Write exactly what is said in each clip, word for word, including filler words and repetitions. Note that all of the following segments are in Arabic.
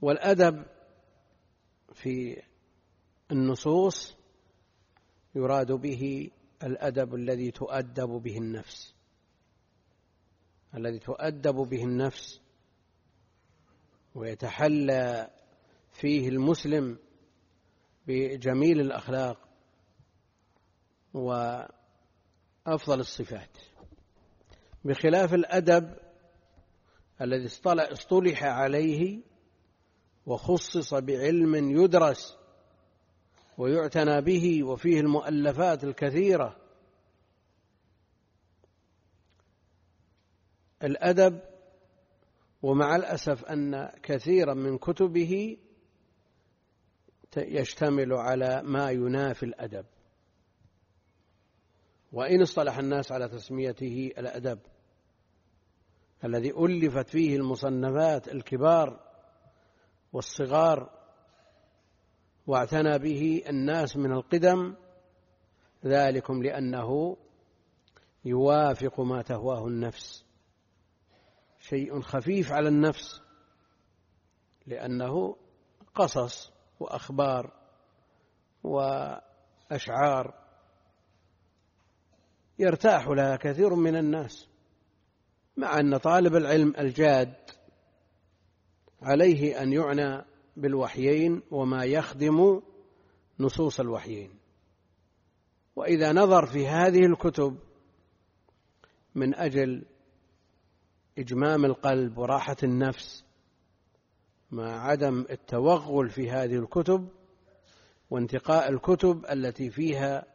والأدب في النصوص يراد به الأدب الذي تؤدب به النفس، الذي تؤدب به النفس ويتحلى فيه المسلم بجميل الأخلاق وأفضل الصفات، بخلاف الأدب الذي اصطلح عليه وخصص بعلم يدرس ويعتنى به وفيه المؤلفات الكثيرة. الأدب، ومع الأسف أن كثيرا من كتبه يشتمل على ما ينافي الأدب، وإن اصطلح الناس على تسميته الأدب الذي ألفت فيه المصنفات الكبار والصغار واعتنى به الناس من القدم، ذلكم لأنه يوافق ما تهواه النفس، شيء خفيف على النفس، لأنه قصص وأخبار وأشعار يرتاح لها كثير من الناس، مع أن طالب العلم الجاد عليه أن يعنى بالوحيين وما يخدم نصوص الوحيين. وإذا نظر في هذه الكتب من أجل إجمام القلب وراحة النفس مع عدم التوغل في هذه الكتب وانتقاء الكتب التي فيها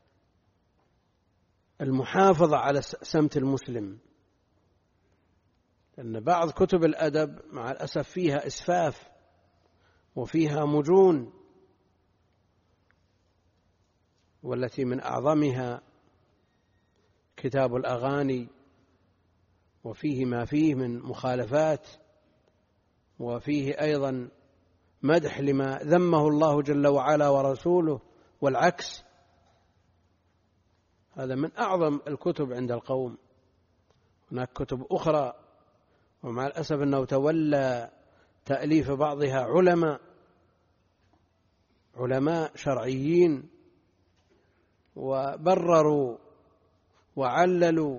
المحافظة على سمت المسلم، لأن بعض كتب الأدب مع الأسف فيها إسفاف وفيها مجون، والتي من أعظمها كتاب الأغاني، وفيه ما فيه من مخالفات، وفيه أيضا مدح لما ذمه الله جل وعلا ورسوله والعكس. هذا من أعظم الكتب عند القوم. هناك كتب أخرى ومع الأسف أنه تولى تأليف بعضها علماء علماء شرعيين، وبرروا وعللوا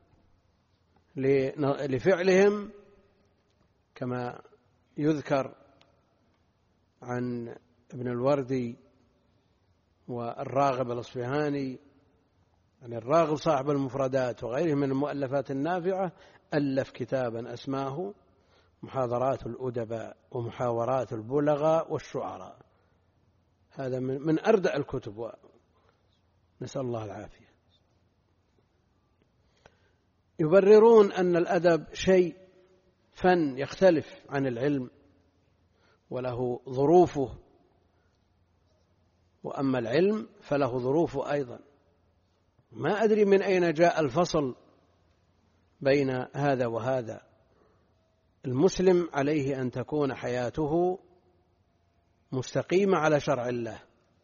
لفعلهم، كما يذكر عن ابن الوردي والراغب الأصفهاني، يعني الراغب صاحب المفردات وغيره من المؤلفات النافعة، ألف كتابا أسماه محاضرات الأدباء ومحاورات البلغاء والشعراء. هذا من أردع الكتب، نسأل الله العافية. يبررون أن الأدب شيء فن يختلف عن العلم وله ظروفه، وأما العلم فله ظروفه أيضا. ما أدري من أين جاء الفصل بين هذا وهذا. المسلم عليه أن تكون حياته مستقيمة على شرع الله،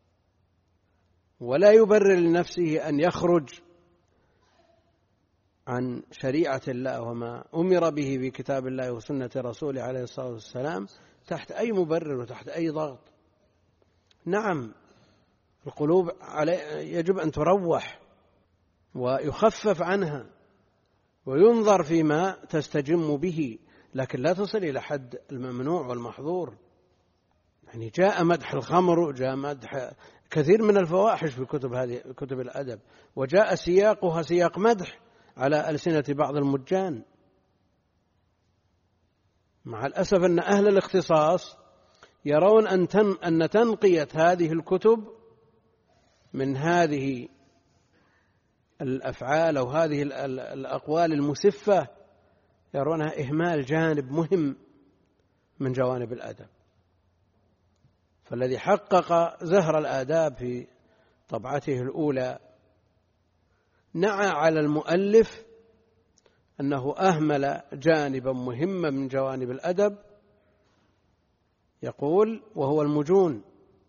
ولا يبرر لنفسه أن يخرج عن شريعة الله وما أمر به في كتاب الله وسنة رسوله عليه الصلاة والسلام تحت أي مبرر وتحت أي ضغط. نعم، القلوب يجب أن تروح ويخفف عنها وينظر فيما تستجم به، لكن لا تصل إلى حد الممنوع والمحظور. يعني جاء مدح الخمر وجاء مدح كثير من الفواحش في كتب هذه كتب الأدب، وجاء سياقها سياق مدح على ألسنة بعض المجان. مع الأسف أن أهل الاختصاص يرون أن تن أن تنقية هذه الكتب من هذه الأفعال أو هذه الأقوال المسفة يرونها إهمال جانب مهم من جوانب الأدب. فالذي حقق زهر الآداب في طبعته الأولى نعى على المؤلف أنه أهمل جانبا مهما من جوانب الأدب، يقول وهو المجون،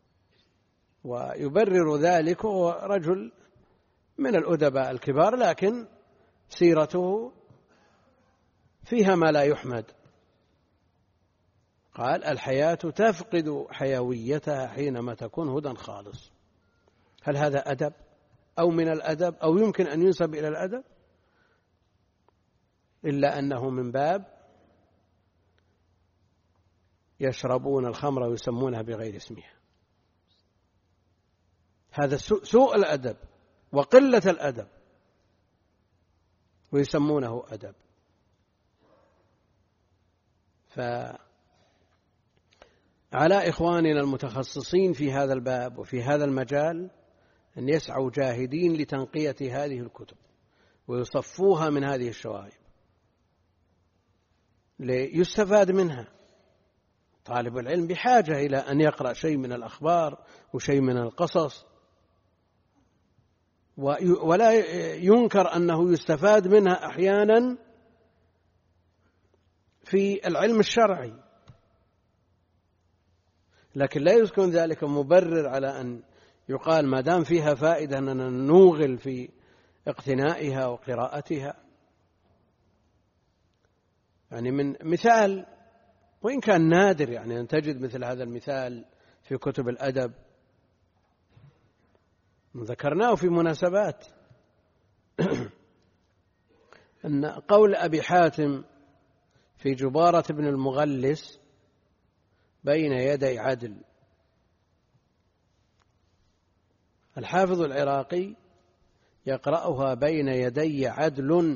ويبرر ذلك. هو رجل من الأدباء الكبار، لكن سيرته فيها ما لا يحمد. قال الحياة تفقد حيويتها حينما تكون هدى خالص. هل هذا أدب أو من الأدب أو يمكن أن ينسب إلى الأدب؟ إلا أنه من باب يشربون الخمر ويسمونها بغير اسمها. هذا سوء الأدب وقلة الأدب، ويسمونه أدب. فعلى إخواننا المتخصصين في هذا الباب وفي هذا المجال أن يسعوا جاهدين لتنقية هذه الكتب ويصفوها من هذه الشوائب ليستفاد منها. طالب العلم بحاجة إلى أن يقرأ شيء من الأخبار وشيء من القصص، ولا ينكر أنه يستفاد منها أحيانا في العلم الشرعي، لكن لا يكون ذلك مبرر على أن يقال ما دام فيها فائدة أننا نوغل في اقتنائها وقراءتها. يعني من مثال وإن كان نادر يعني أن تجد مثل هذا المثال في كتب الأدب، ذكرناه في مناسبات أن قول أبي حاتم في جبارة بن المغلس بين يدي عدل، الحافظ العراقي يقرأها بين يدي عدل،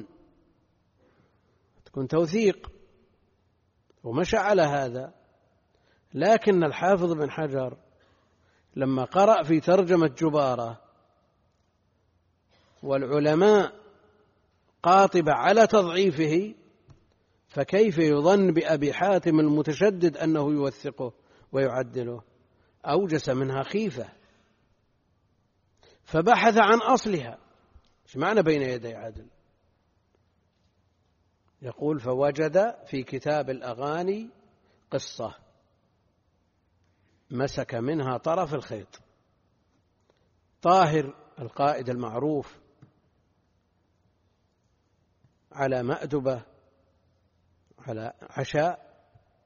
تكون توثيق ومشى على هذا. لكن الحافظ بن حجر لما قرأ في ترجمة جبارة والعلماء قاطبة على تضعيفه، فكيف يظن بأبي حاتم المتشدد أنه يوثقه ويعدله؟ أوجس منها خيفة، فبحث عن أصلها. ايش معنى بين يدي عدل؟ يقول فوجد في كتاب الأغاني قصة مسك منها طرف الخيط. طاهر القائد المعروف على مأدبة على عشاء،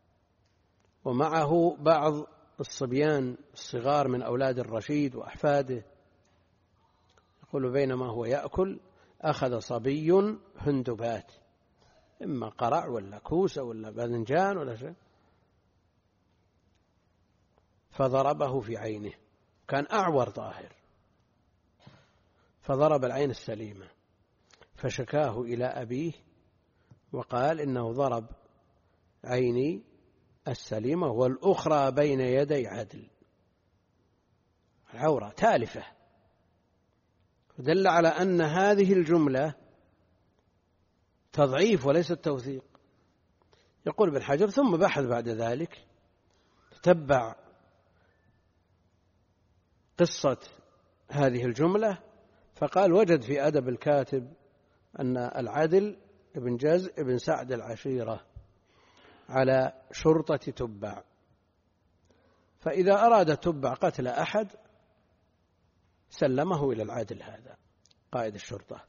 ومعه بعض الصبيان الصغار من أولاد الرشيد وأحفاده. يقول بينما هو يأكل أخذ صبي هندبات، إما قرع ولا كوسة ولا باذنجان ولا شيء، فضربه في عينه. كان أعور طاهر، فضرب العين السليمة، فشكاه إلى أبيه وقال إنه ضرب عيني السليمة والأخرى بين يدي عدل. العورة تالفة، دل على أن هذه الجملة تضعيف وليس توثيق. يقول ابن حجر ثم بحث بعد ذلك، تتبع قصة هذه الجملة، فقال وجد في أدب الكاتب أن العدل ابن جز ابن سعد العشيرة على شرطة تبع، فإذا أراد تبع قتل أحد سلمه إلى العدل هذا قائد الشرطة،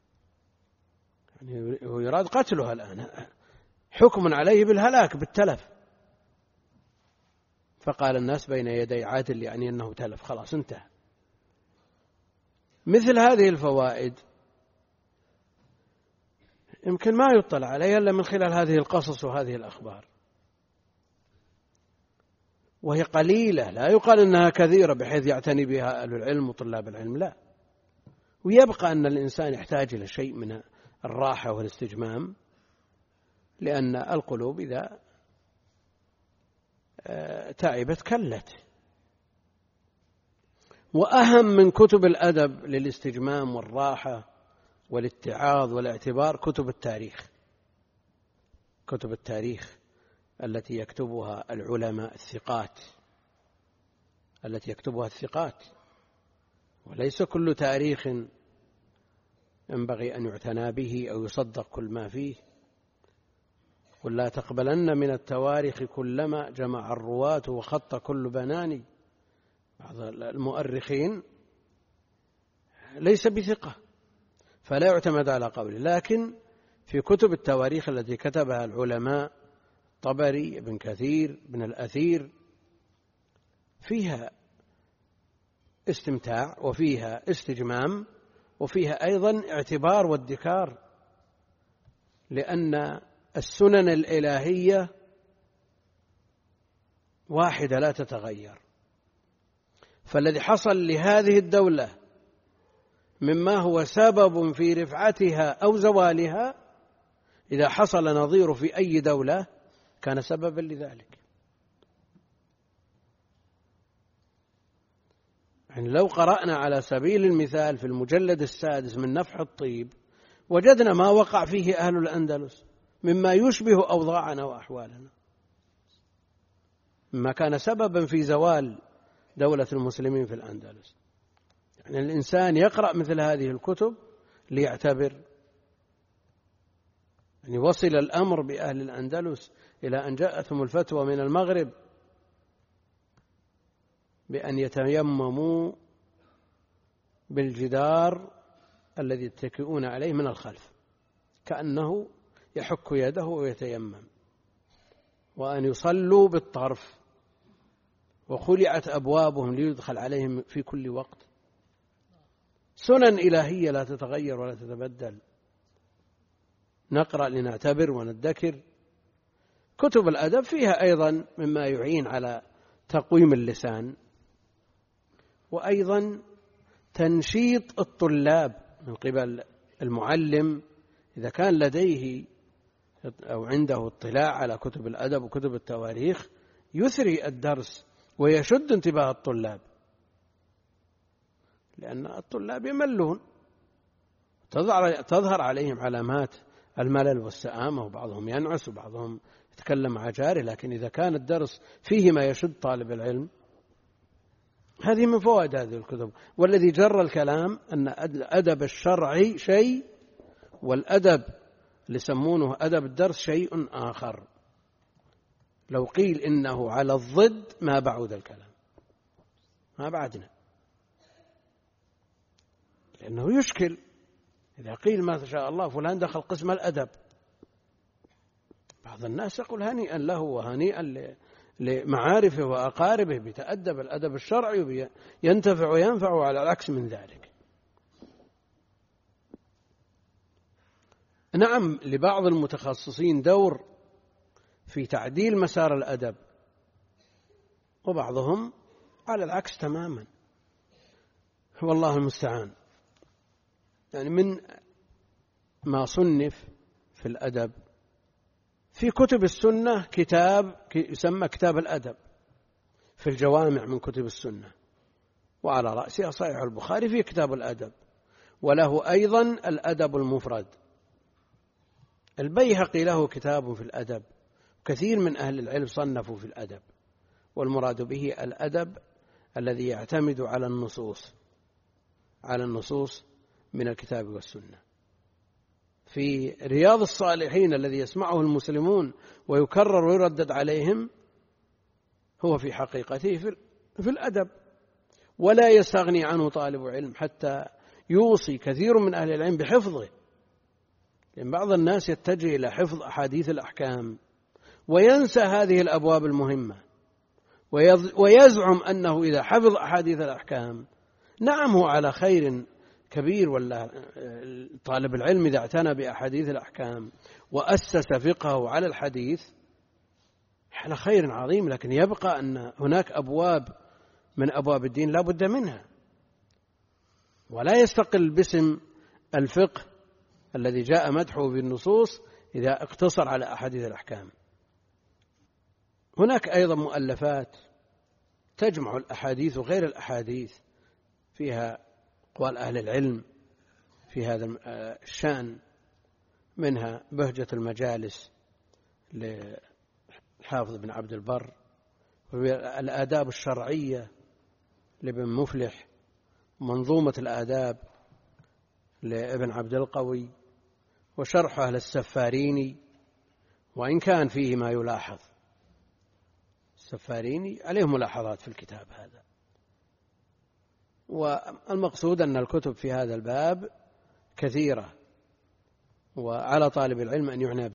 يعني هو يراد قتلها الآن، حكم عليه بالهلاك بالتلف. فقال الناس بين يدي عادل، يعني أنه تلف، خلاص انتهى. مثل هذه الفوائد يمكن ما يطلع عليها إلا من خلال هذه القصص وهذه الأخبار، وهي قليلة، لا يقال أنها كثيرة بحيث يعتني بها أهل العلم وطلاب العلم، لا. ويبقى أن الإنسان يحتاج إلى شيء من الراحة والاستجمام، لأن القلوب إذا تعبت كلت. وأهم من كتب الأدب للاستجمام والراحة والاتعاظ والاعتبار كتب التاريخ، كتب التاريخ التي يكتبها العلماء الثقات، التي يكتبها الثقات، وليس كل تاريخ ينبغي أن يعتنى به أو يصدق كل ما فيه. قل لا تقبلن من التواريخ كلما جمع الرواة وخط كل بناني. بعض المؤرخين ليس بثقة فلا يعتمد على قوله، لكن في كتب التواريخ التي كتبها العلماء طبري، ابن كثير، ابن الأثير، فيها استمتاع وفيها استجمام وفيها أيضا اعتبار وادكار، لأن السنن الإلهية واحدة لا تتغير. فالذي حصل لهذه الدولة مما هو سبب في رفعتها أو زوالها، إذا حصل نظير في أي دولة كان سببا لذلك. يعني لو قرأنا على سبيل المثال في المجلد السادس من نفح الطيب وجدنا ما وقع فيه أهل الأندلس مما يشبه أوضاعنا وأحوالنا، مما كان سببا في زوال دولة المسلمين في الأندلس. يعني الإنسان يقرأ مثل هذه الكتب ليعتبر. يعني وصل الأمر بأهل الأندلس إلى أن جاءتهم الفتوى من المغرب بأن يتيمموا بالجدار الذي يتكئون عليه من الخلف كأنه يحك يده ويتيمم، وأن يصلوا بالطرف، وخلعت أبوابهم ليدخل عليهم في كل وقت. سنن إلهية لا تتغير ولا تتبدل. نقرأ لنعتبر وندكر. كتب الأدب فيها أيضا مما يعين على تقويم اللسان، وأيضا تنشيط الطلاب من قبل المعلم إذا كان لديه أو عنده اطلاع على كتب الأدب وكتب التواريخ، يثري الدرس ويشد انتباه الطلاب، لأن الطلاب يملون، تظهر عليهم علامات الملل والسآمة، وبعضهم ينعس وبعضهم يتكلم مع جاره. لكن إذا كان الدرس فيه ما يشد طالب العلم، هذه من فوائد هذه الكتب. والذي جر الكلام أن الأدب الشرعي شيء، والأدب اللي يسمونه أدب الدرس شيء آخر. لو قيل إنه على الضد ما بعد الكلام، ما بعدنا، لأنه يشكل. إذا قيل ما شاء الله فلان دخل قسم الأدب، بعض الناس يقول هنيئا له وهنيئا لمعارفه وأقاربه بتأدب الأدب الشرعي ينتفع وينفع، على العكس من ذلك. نعم، لبعض المتخصصين دور في تعديل مسار الأدب، وبعضهم على العكس تماما، والله المستعان. يعني من ما صنف في الأدب في كتب السنة كتاب يسمى كتاب الأدب في الجوامع من كتب السنة، وعلى رأسها صحيح البخاري في كتاب الأدب، وله أيضا الأدب المفرد. البيهقي له كتاب في الأدب، كثير من أهل العلم صنفوا في الأدب، والمراد به الأدب الذي يعتمد على النصوص على النصوص من الكتاب والسنة. في رياض الصالحين الذي يسمعه المسلمون ويكرر ويردد عليهم هو في حقيقته في الأدب، ولا يستغني عنه طالب علم حتى يوصي كثير من أهل العلم بحفظه. لأن بعض الناس يتجه إلى حفظ أحاديث الأحكام وينسى هذه الأبواب المهمة، ويزعم أنه إذا حفظ أحاديث الأحكام نعم هو على خير كبير، ولا طالب العلم إذا اعتنى بأحاديث الأحكام وأسس فقهه على الحديث على خير عظيم، لكن يبقى أن هناك أبواب من أبواب الدين لا بد منها، ولا يستقل باسم الفقه الذي جاء مدحه بالنصوص إذا اقتصر على أحاديث الأحكام. هناك أيضا مؤلفات تجمع الأحاديث وغير الأحاديث، فيها أقوال أهل العلم في هذا الشأن، منها بهجة المجالس للحافظ بن عبد البر، والآداب الشرعية لابن مفلح، منظومة الآداب لابن عبد القوي، وشرحه للسفاريني، وإن كان فيه ما يلاحظ. السفاريني عليه ملاحظات في الكتاب هذا. والمقصود أن الكتب في هذا الباب كثيرة، وعلى طالب العلم أن يعنى